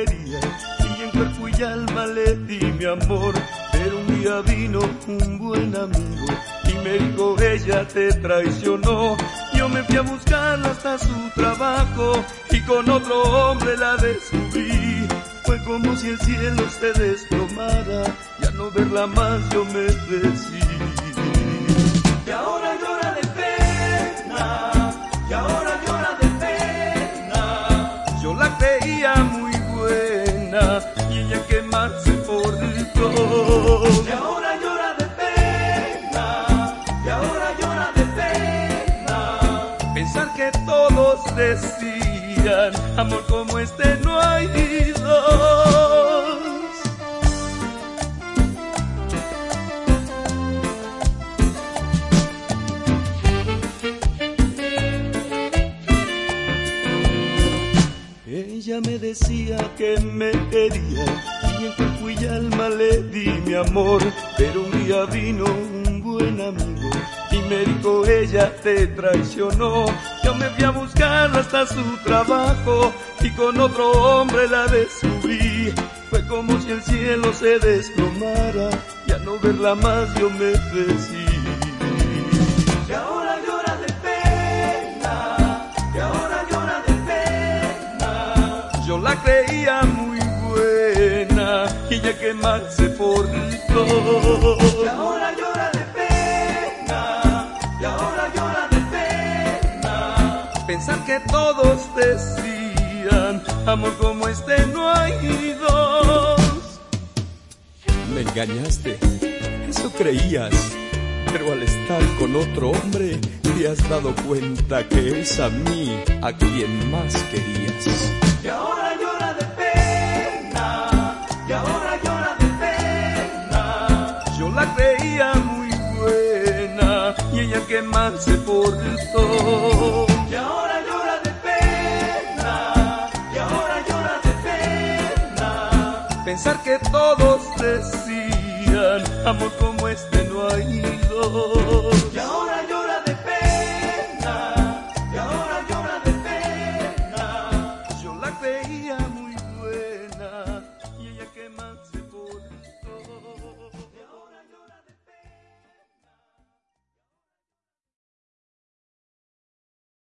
quería y en cuerpo y alma le di mi amor. Pero un día vino un buen amigo y me dijo: ella te traicionó. Yo me fui a buscarla hasta su trabajo y con otro hombre la descubrí. Fue como si el cielo se desplomara y al no verla más yo me decí. Y ahora llora de pena, y ahora llora de pena. Yo la creía muy buena y ella que mal se portó. Y ahora llora de pena, y ahora llora de pena. Pensar que todos decían: amor como este no hay dos. Ella me decía que me quería y en cuerpo y alma le di mi amor. Pero un día vino un buen amigo y me dijo: ella te traicionó. Yo me fui a buscarla hasta su trabajo y con otro hombre la descubrí. Fue como si el cielo se desplomara y al no verla más yo me decí. Y ahora llora de pena, y ahora llora de pena. Yo la creía muy buena y ella que mal se portó. Y ahora llora de pena, y ahora llora de pena. Pensar que todos decían: amor como este no hay dos. Me engañaste, eso creías, pero al estar con otro hombre te has dado cuenta que es a mí a quien más querías. Y ahora llora de pena, y ahora llora de pena. Yo la creía muy buena y ella que mal se portó. Y ahora llora de pena, y ahora llora de pena. Pensar que todos decían: amor como este no hay dos.